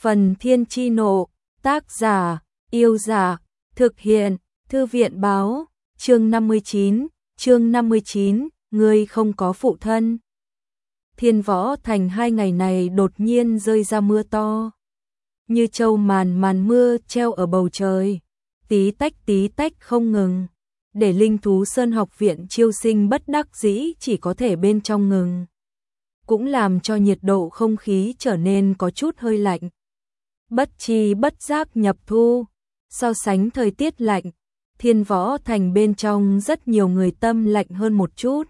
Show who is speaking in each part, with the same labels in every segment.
Speaker 1: Phần Thiên Chi Nộ, tác giả, Yêu Giả, thực hiện, Thư viện Báo, chương 59, ngươi không có phụ thân. Thiên Võ Thành 2 ngày này đột nhiên rơi ra mưa to. Như châu màn mưa treo ở bầu trời, tí tách không ngừng, để Linh Thú Sơn học viện chiêu sinh bất đắc dĩ chỉ có thể bên trong ngừng. Cũng làm cho nhiệt độ không khí trở nên có chút hơi lạnh. Bất tri bất giác nhập thu, so sánh thời tiết lạnh, Thiên Võ Thành bên trong rất nhiều người tâm lạnh hơn một chút.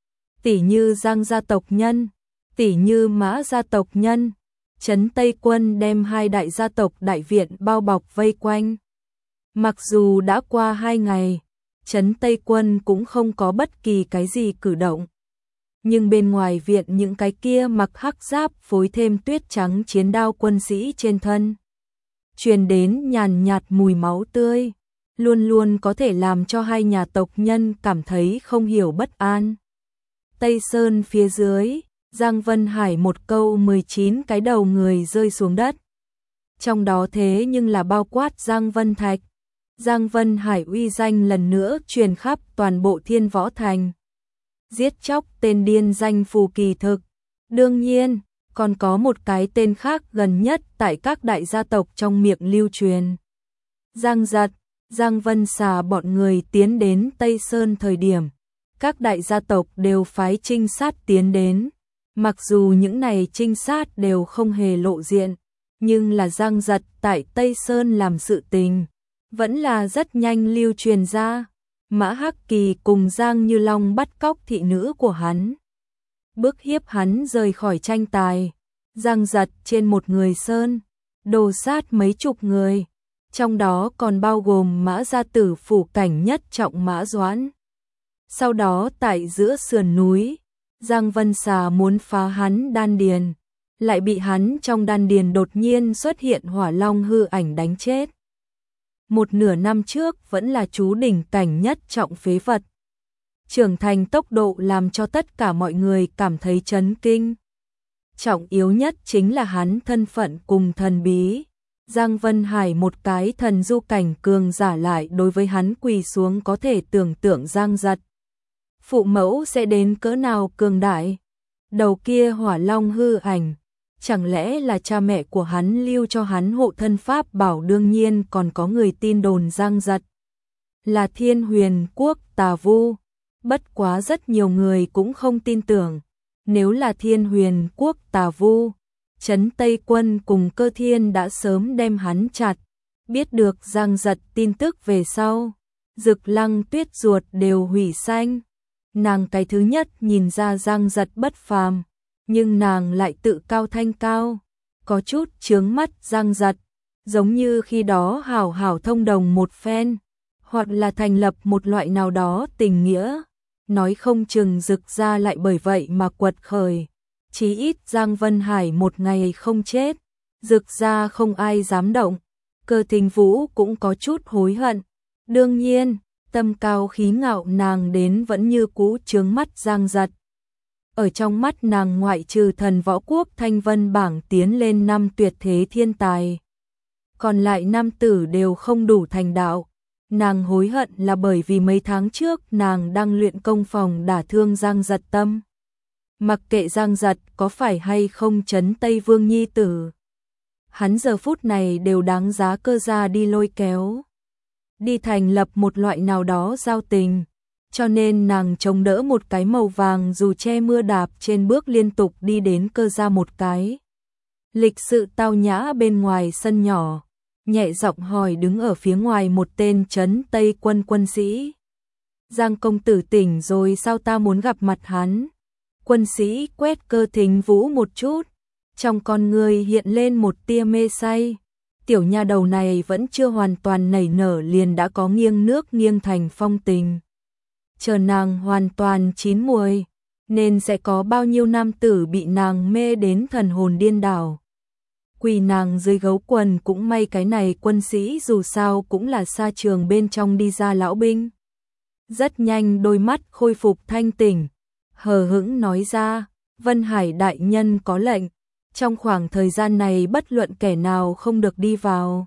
Speaker 1: Tỷ như Giang gia tộc nhân, tỷ như Mã gia tộc nhân, Trấn Tây Quân đem 2 đại gia tộc đại viện bao bọc vây quanh. Mặc dù đã qua 2 ngày, Trấn Tây Quân cũng không có bất kỳ cái gì cử động. Nhưng bên ngoài viện những cái kia mặc hắc giáp phối thêm tuyết trắng chiến đao quân sĩ trên thân, truyền đến nhàn nhạt mùi máu tươi, luôn luôn có thể làm cho 2 nhà tộc nhân cảm thấy không hiểu bất an. Tây Sơn phía dưới, Giang Vân Hải một câu 19 cái đầu người rơi xuống đất. Trong đó thế nhưng là bao quát Giang Vân Thạch. Giang Vân Hải uy danh lần nữa truyền khắp toàn bộ Thiên Võ Thành. Giết chóc tên điên danh phù kỳ thực. Đương nhiên, còn có một cái tên khác gần nhất tại các đại gia tộc trong miệng lưu truyền. Giang Giật, Giang Vân Xà bọn người tiến đến Tây Sơn thời điểm, các đại gia tộc đều phái trinh sát tiến đến. Mặc dù những này trinh sát đều không hề lộ diện, nhưng là Giang Giật tại Tây Sơn làm sự tình, vẫn là rất nhanh lưu truyền ra. Mã Hắc Kỳ cùng Giang Như Long bắt cóc thị nữ của hắn, bức hiếp hắn rời khỏi tranh tài. Giang Giật trên một người sơn, đồ sát mấy chục người, trong đó còn bao gồm Mã gia tử phủ cảnh nhất trọng Mã Doãn. Sau đó tại giữa sườn núi, Giang Vân Xà muốn phá hắn đan điền, lại bị hắn trong đan điền đột nhiên xuất hiện hỏa long hư ảnh đánh chết. Một nửa năm trước vẫn là chú đỉnh cảnh nhất trọng phế vật. Trưởng thành tốc độ làm cho tất cả mọi người cảm thấy chấn kinh. Trọng yếu nhất chính là hắn thân phận cùng thần bí. Giang Vân Hải một cái thần du cảnh cường giả lại đối với hắn quỳ xuống, có thể tưởng tượng Giang Giật phụ mẫu sẽ đến cỡ nào cường đại. Đầu kia hỏa long hư ảnh, chẳng lẽ là cha mẹ của hắn lưu cho hắn hộ thân pháp bảo. Đương nhiên còn có người tin đồn Giang Giật là Thiên Huyền Quốc tà vu, bất quá rất nhiều người cũng không tin tưởng. Nếu là Thiên Huyền Quốc tà vu, Trấn Tây Quân cùng Cơ Thiên đã sớm đem hắn chặt. Biết được Giang Giật tin tức về sau, Dực Lăng Tuyết ruột đều hủy xanh. Nàng cái thứ nhất nhìn ra Giang Giật bất phàm, nhưng nàng lại tự cao thanh cao, có chút chướng mắt Giang Giật, giống như khi đó hảo hảo thông đồng một phen, hoặc là thành lập một loại nào đó tình nghĩa, nói không chừng Dực gia lại bởi vậy mà quật khởi. Chí ít Giang Vân Hải một ngày không chết, Dực gia không ai dám động. Cơ Thính Vũ cũng có chút hối hận. Đương nhiên, tâm cao khí ngạo nàng đến vẫn như cũ chướng mắt Giang Giật. Ở trong mắt nàng ngoại trừ thần võ quốc Thanh Vân bảng tiến lên 5 tuyệt thế thiên tài, còn lại 5 tử đều không đủ thành đạo. Nàng hối hận là bởi vì mấy tháng trước nàng đang luyện công phòng đả thương Giang Giật tâm. Mặc kệ Giang Giật có phải hay không Trấn Tây Vương nhi tử, hắn giờ phút này đều đáng giá cơ gia đi lôi kéo, đi thành lập một loại nào đó giao tình. Cho nên nàng chống đỡ một cái màu vàng dù che mưa đạp trên bước liên tục đi đến Cơ gia một cái lịch sự tao nhã bên ngoài sân nhỏ, nhẹ giọng hỏi đứng ở phía ngoài một tên Trấn Tây Quân quân sĩ. Giang công tử tỉnh rồi sao, ta muốn gặp mặt hắn. Quân sĩ quét Cơ Thính Vũ một chút, trong con người hiện lên một tia mê say. Tiểu nha đầu này vẫn chưa hoàn toàn nảy nở liền đã có nghiêng nước nghiêng thành phong tình. Chờ nàng hoàn toàn chín muồi, nên sẽ có bao nhiêu nam tử bị nàng mê đến thần hồn điên đảo. Quỳ nàng dưới gấu quần cũng may, cái này quân sĩ dù sao cũng là xa trường bên trong đi ra lão binh. Rất nhanh đôi mắt khôi phục thanh tỉnh, hờ hững nói ra, Vân Hải đại nhân có lệnh, Trong khoảng thời gian này bất luận kẻ nào không được đi vào.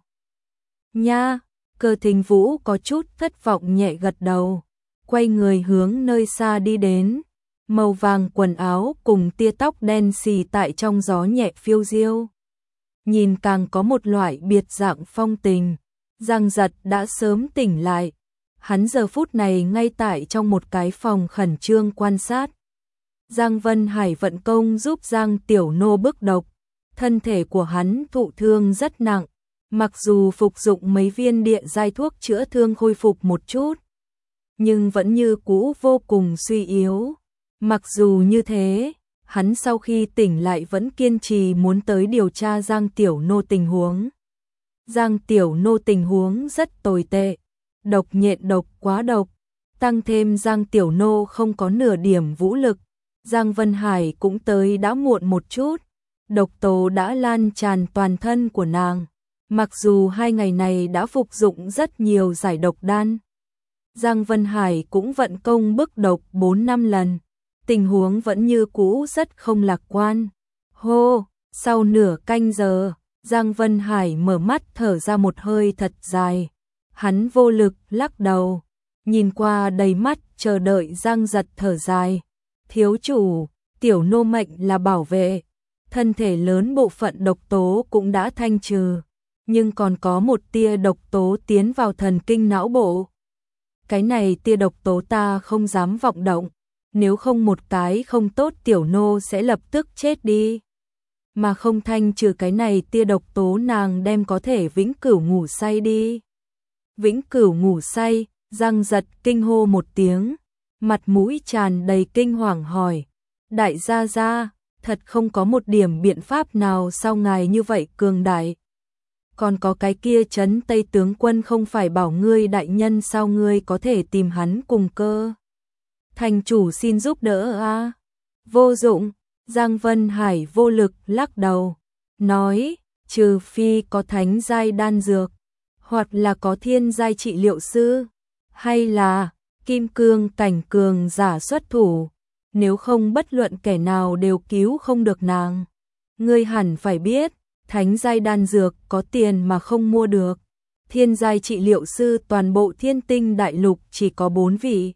Speaker 1: Nha, Cơ Thính Vũ có chút thất vọng nhẹ gật đầu, quay người hướng nơi xa đi đến. Màu vàng quần áo cùng tia tóc đen xì tại trong gió nhẹ phiêu diêu. Nhìn càng có một loại biệt dạng phong tình. Giang Giật đã sớm tỉnh lại. Hắn giờ phút này ngay tại trong một cái phòng khẩn trương quan sát. Giang Vân Hải vận công giúp Giang Tiểu Nô bức độc. Thân thể của hắn thụ thương rất nặng. Mặc dù phục dụng mấy viên địa giai thuốc chữa thương khôi phục một chút, nhưng vẫn như cũ vô cùng suy yếu. Mặc dù như thế, hắn sau khi tỉnh lại vẫn kiên trì muốn tới điều tra Giang Tiểu Nô tình huống. Giang Tiểu Nô tình huống rất tồi tệ, độc nhện độc quá độc, tăng thêm Giang Tiểu Nô không có nửa điểm vũ lực. Giang Vân Hải cũng tới đã muộn một chút, độc tố đã lan tràn toàn thân của nàng. Mặc dù 2 ngày này đã phục dụng rất nhiều giải độc đan, Giang Vân Hải cũng vận công bức độc 4-5 lần, tình huống vẫn như cũ rất không lạc quan. Hô, sau nửa canh giờ, Giang Vân Hải mở mắt thở ra một hơi thật dài. Hắn vô lực lắc đầu, nhìn qua đầy mắt chờ đợi Giang Giật thở dài. Thiếu chủ, Tiểu Nô mệnh là bảo vệ, thân thể lớn bộ phận độc tố cũng đã thanh trừ, nhưng còn có một tia độc tố tiến vào thần kinh não bộ. Cái này tia độc tố ta không dám vọng động, nếu không một cái không tốt Tiểu Nô sẽ lập tức chết đi. Mà không thanh trừ cái này tia độc tố nàng đem có thể vĩnh cửu ngủ say đi. Vĩnh cửu ngủ say, Giang Giật kinh hô một tiếng, mặt mũi tràn đầy kinh hoàng hỏi. Đại gia gia, thật không có một điểm biện pháp nào sao ngài như vậy cường đại. Còn có cái kia Trấn Tây tướng quân không phải bảo ngươi đại nhân sao ngươi có thể tìm hắn cùng Cơ thành chủ xin giúp đỡ a? Vô dụng, Giang Vân Hải vô lực lắc đầu, nói, trừ phi có thánh giai đan dược, hoặc là có thiên giai trị liệu sư, hay là kim cương cảnh cường giả xuất thủ, nếu không bất luận kẻ nào đều cứu không được nàng. Ngươi hẳn phải biết, thánh giai đan dược có tiền mà không mua được. Thiên giai trị liệu sư toàn bộ Thiên Tinh đại lục chỉ có 4 vị.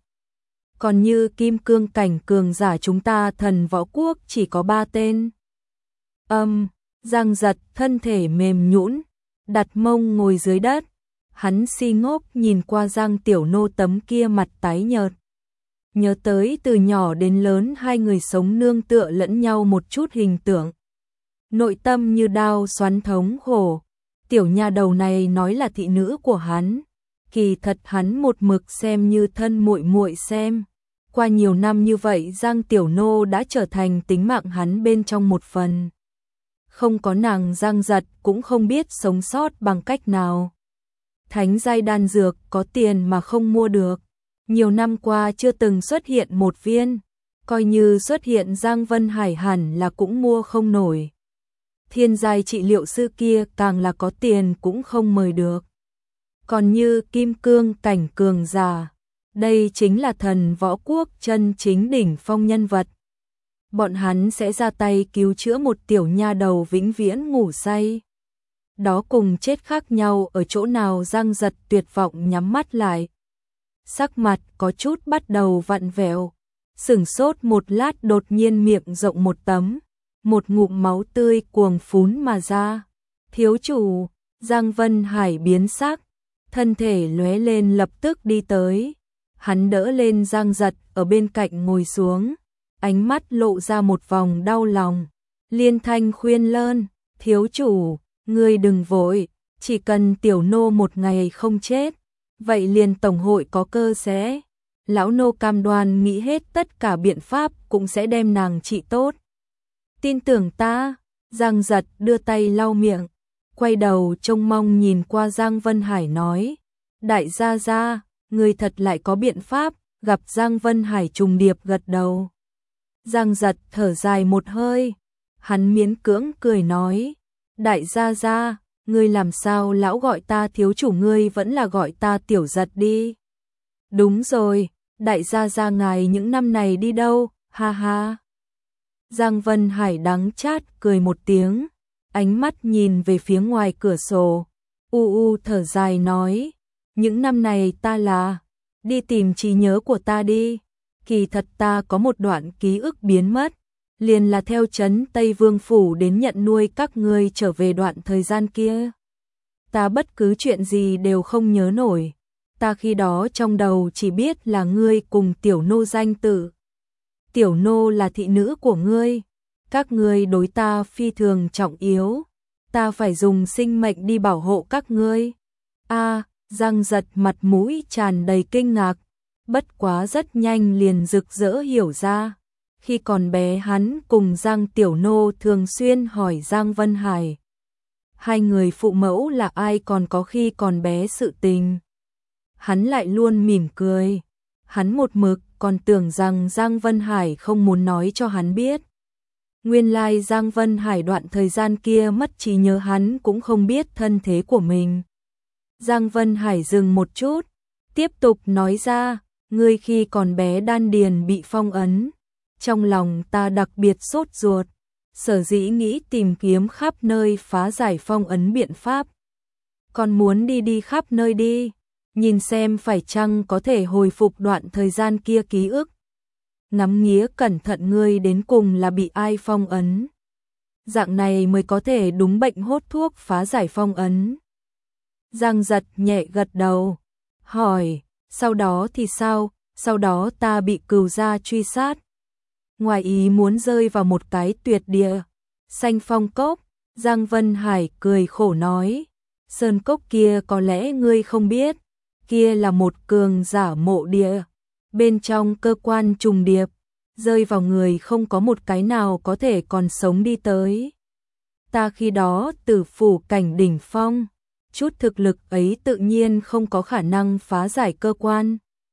Speaker 1: Còn như kim cương cảnh cường giả chúng ta Thần Võ Quốc chỉ có 3 tên. Giang Giật thân thể mềm nhũn, đặt mông ngồi dưới đất. Hắn si ngốc nhìn qua Giang Tiểu Nô tấm kia mặt tái nhợt. Nhớ tới từ nhỏ đến lớn hai người sống nương tựa lẫn nhau một chút hình tượng. Nội tâm như đao xoắn thống khổ. Tiểu nha đầu này nói là thị nữ của hắn, kỳ thật hắn một mực xem như thân muội muội xem. Qua nhiều năm như vậy Giang Tiểu Nô đã trở thành tính mạng hắn bên trong một phần. Không có nàng Giang Giật cũng không biết sống sót bằng cách nào. Thánh giai đan dược có tiền mà không mua được. Nhiều năm qua chưa từng xuất hiện một viên, coi như xuất hiện Giang Vân Hải hẳn là cũng mua không nổi. Thiên giai trị liệu sư kia càng là có tiền cũng không mời được. Còn như kim cương cảnh cường giả, đây chính là Thần Võ Quốc chân chính đỉnh phong nhân vật. Bọn hắn sẽ ra tay cứu chữa một tiểu nha đầu vĩnh viễn ngủ say. Đó cùng chết khác nhau ở chỗ nào? Giang Giật tuyệt vọng nhắm mắt lại. Sắc mặt có chút bắt đầu vặn vẹo, sửng sốt một lát đột nhiên miệng rộng một tấm, một ngụm máu tươi cuồng phún mà ra. Thiếu chủ, Giang Vân Hải biến sắc, thân thể lóe lên lập tức đi tới. Hắn đỡ lên Giang Giật ở bên cạnh ngồi xuống, ánh mắt lộ ra một vòng đau lòng. Liên thanh khuyên lơn, thiếu chủ, ngươi đừng vội, chỉ cần Tiểu Nô một ngày không chết, vậy liền tổng hội có cơ sẽ. Lão nô cam đoan nghĩ hết tất cả biện pháp cũng sẽ đem nàng trị tốt. Tin tưởng ta. Giang Giật đưa tay lau miệng, quay đầu trông mong nhìn qua Giang Vân Hải nói, đại gia gia, người thật lại có biện pháp. Gặp Giang Vân Hải trùng điệp gật đầu. Giang Giật thở dài một hơi, hắn miễn cưỡng cười nói, đại gia gia, ngươi làm sao lão gọi ta thiếu chủ, ngươi vẫn là gọi ta Tiểu Giật đi. Đúng rồi, đại gia gia ngài những năm này đi đâu, ha ha. Giang Vân Hải đắng chát cười một tiếng, ánh mắt nhìn về phía ngoài cửa sổ, thở dài nói, những năm này ta là, đi tìm trí nhớ của ta đi, kỳ thật ta có một đoạn ký ức biến mất, liền là theo trấn Tây Vương Phủ đến nhận nuôi các ngươi trở về đoạn thời gian kia. Ta bất cứ chuyện gì đều không nhớ nổi, ta khi đó trong đầu chỉ biết là ngươi cùng tiểu nô danh tự. Tiểu nô là thị nữ của ngươi, các ngươi đối ta phi thường trọng yếu, ta phải dùng sinh mệnh đi bảo hộ các ngươi. Giang Giật mặt mũi tràn đầy kinh ngạc, bất quá rất nhanh liền rực rỡ hiểu ra. Khi còn bé hắn cùng Giang Tiểu Nô thường xuyên hỏi Giang Vân Hải, hai người phụ mẫu là ai còn có khi còn bé sự tình. Hắn lại luôn mỉm cười, hắn một mực còn tưởng rằng Giang Vân Hải không muốn nói cho hắn biết. Nguyên lai Giang Vân Hải đoạn thời gian kia mất trí nhớ, hắn cũng không biết thân thế của mình. Giang Vân Hải dừng một chút, tiếp tục nói ra, ngươi khi còn bé đan điền bị phong ấn, trong lòng ta đặc biệt sốt ruột, sở dĩ nghĩ tìm kiếm khắp nơi phá giải phong ấn biện pháp. Còn muốn đi khắp nơi đi, nhìn xem phải chăng có thể hồi phục đoạn thời gian kia ký ức. Ngắm nghía cẩn thận ngươi đến cùng là bị ai phong ấn. Dạng này mới có thể đúng bệnh hốt thuốc phá giải phong ấn. Giang Giật nhẹ gật đầu, hỏi, sau đó thì sao? Sau đó ta bị cừu gia truy sát. Ngoài ý muốn rơi vào một cái tuyệt địa, xanh phong cốc. Giang Vân Hải cười khổ nói, sơn cốc kia có lẽ ngươi không biết, kia là một cường giả mộ địa, bên trong cơ quan trùng điệp, rơi vào người không có một cái nào có thể còn sống đi tới. Ta khi đó tử phủ cảnh đỉnh phong, chút thực lực ấy tự nhiên không có khả năng phá giải cơ quan.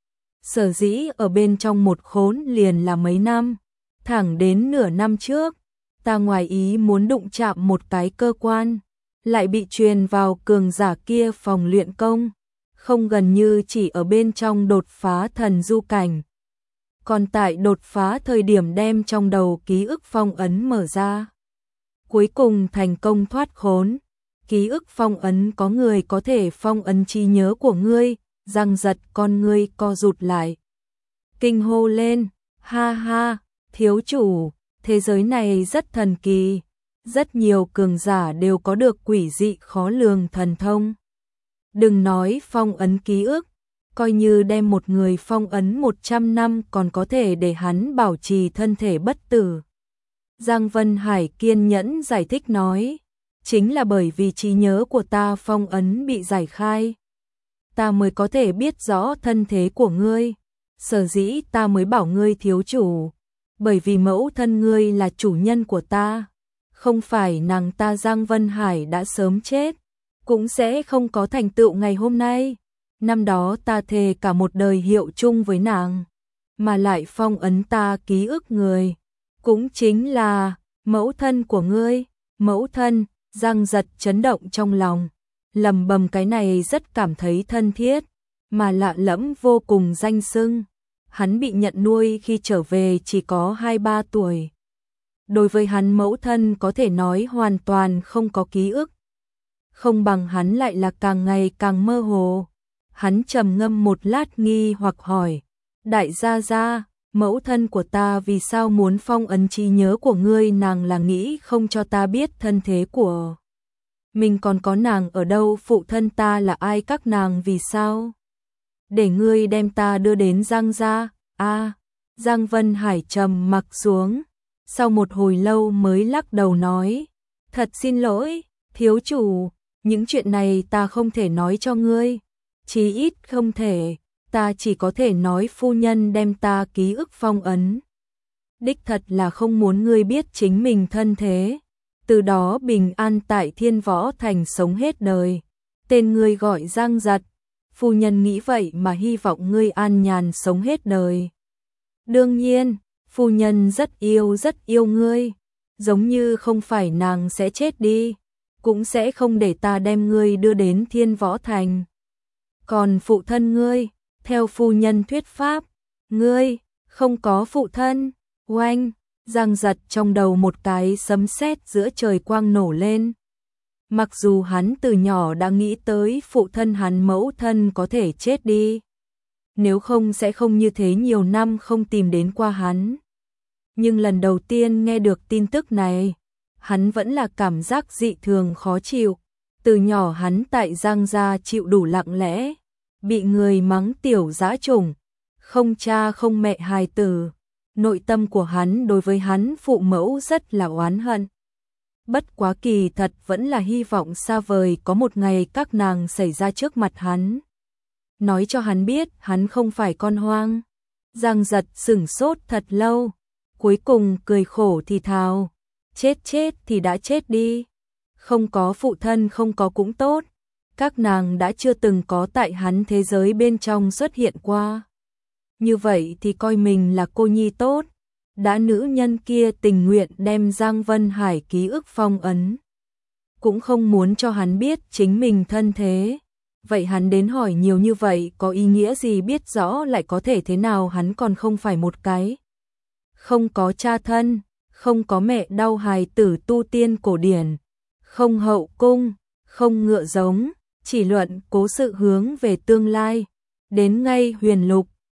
Speaker 1: Sở dĩ ở bên trong một khốn liền là mấy năm, thẳng đến nửa năm trước, ta ngoài ý muốn đụng chạm một cái cơ quan, lại bị truyền vào cường giả kia phòng luyện công, không gần như chỉ ở bên trong đột phá thần du cảnh. Còn tại đột phá thời điểm đem trong đầu ký ức phong ấn mở ra, cuối cùng thành công thoát khốn. Ký ức phong ấn có người có thể phong ấn trí nhớ của ngươi. Giang Giật con ngươi co rụt lại, kinh hô lên, ha ha, thiếu chủ, thế giới này rất thần kỳ, rất nhiều cường giả đều có được quỷ dị khó lường thần thông. Đừng nói phong ấn ký ức, coi như đem một người phong ấn 100 năm còn có thể để hắn bảo trì thân thể bất tử. Giang Vân Hải kiên nhẫn giải thích nói, chính là bởi vì trí nhớ của ta phong ấn bị giải khai, ta mới có thể biết rõ thân thế của ngươi, sở dĩ ta mới bảo ngươi thiếu chủ, bởi vì mẫu thân ngươi là chủ nhân của ta, không phải nàng ta Giang Vân Hải đã sớm chết, cũng sẽ không có thành tựu ngày hôm nay. Năm đó ta thề cả một đời hiệu chung với nàng, mà lại phong ấn ta ký ức người, cũng chính là mẫu thân của ngươi. Mẫu thân. Giang Giật chấn động trong lòng, lầm bầm cái này rất cảm thấy thân thiết, mà lạ lẫm vô cùng danh xưng. Hắn bị nhận nuôi khi trở về chỉ có 2-3 tuổi. Đối với hắn mẫu thân có thể nói hoàn toàn không có ký ức. Không bằng hắn lại là càng ngày càng mơ hồ. Hắn trầm ngâm một lát nghi hoặc hỏi, đại gia gia, mẫu thân của ta vì sao muốn phong ấn trí nhớ của ngươi? Nàng là nghĩ không cho ta biết thân thế của mình, còn có nàng ở đâu, phụ thân ta là ai, các nàng vì sao để ngươi đem ta đưa đến Giang gia? Giang Vân Hải trầm mặc xuống, sau một hồi lâu mới lắc đầu nói, thật xin lỗi, thiếu chủ, những chuyện này ta không thể nói cho ngươi, chí ít không thể. Ta chỉ có thể nói phu nhân đem ta ký ức phong ấn. Đích thật là không muốn ngươi biết chính mình thân thế. Từ đó bình an tại Thiên Võ Thành sống hết đời. Tên ngươi gọi Giang Giật. Phu nhân nghĩ vậy mà hy vọng ngươi an nhàn sống hết đời. Đương nhiên, phu nhân rất yêu ngươi. Giống như không phải nàng sẽ chết đi, cũng sẽ không để ta đem ngươi đưa đến Thiên Võ Thành. Còn phụ thân ngươi, theo phu nhân thuyết pháp, ngươi không có phụ thân. Oanh, Giang Giật trong đầu một cái sấm sét giữa trời quang nổ lên. Mặc dù hắn từ nhỏ đã nghĩ tới phụ thân hắn mẫu thân có thể chết đi. Nếu không sẽ không như thế nhiều năm không tìm đến qua hắn. Nhưng lần đầu tiên nghe được tin tức này, hắn vẫn là cảm giác dị thường khó chịu. Từ nhỏ hắn tại Giang gia chịu đủ lặng lẽ, bị người mắng tiểu dã chủng, không cha không mẹ hài tử. Nội tâm của hắn đối với hắn phụ mẫu rất là oán hận. Bất quá kỳ thật vẫn là hy vọng xa vời có một ngày các nàng xảy ra trước mặt hắn. Nói cho hắn biết hắn không phải con hoang. Giang Giật sửng sốt thật lâu, cuối cùng cười khổ thì thào, chết thì đã chết đi. Không có phụ thân không có cũng tốt, các nàng đã chưa từng có tại hắn thế giới bên trong xuất hiện qua. Như vậy thì coi mình là cô nhi tốt, đã nữ nhân kia tình nguyện đem Giang Vân Hải ký ức phong ấn. Cũng không muốn cho hắn biết chính mình thân thế. Vậy hắn đến hỏi nhiều như vậy có ý nghĩa gì, biết rõ lại có thể thế nào, hắn còn không phải một cái không có cha thân, không có mẹ đau hài tử tu tiên cổ điển, không hậu cung, không ngựa giống, chỉ luận cố sự hướng về tương lai. Đến ngay Huyền Lục,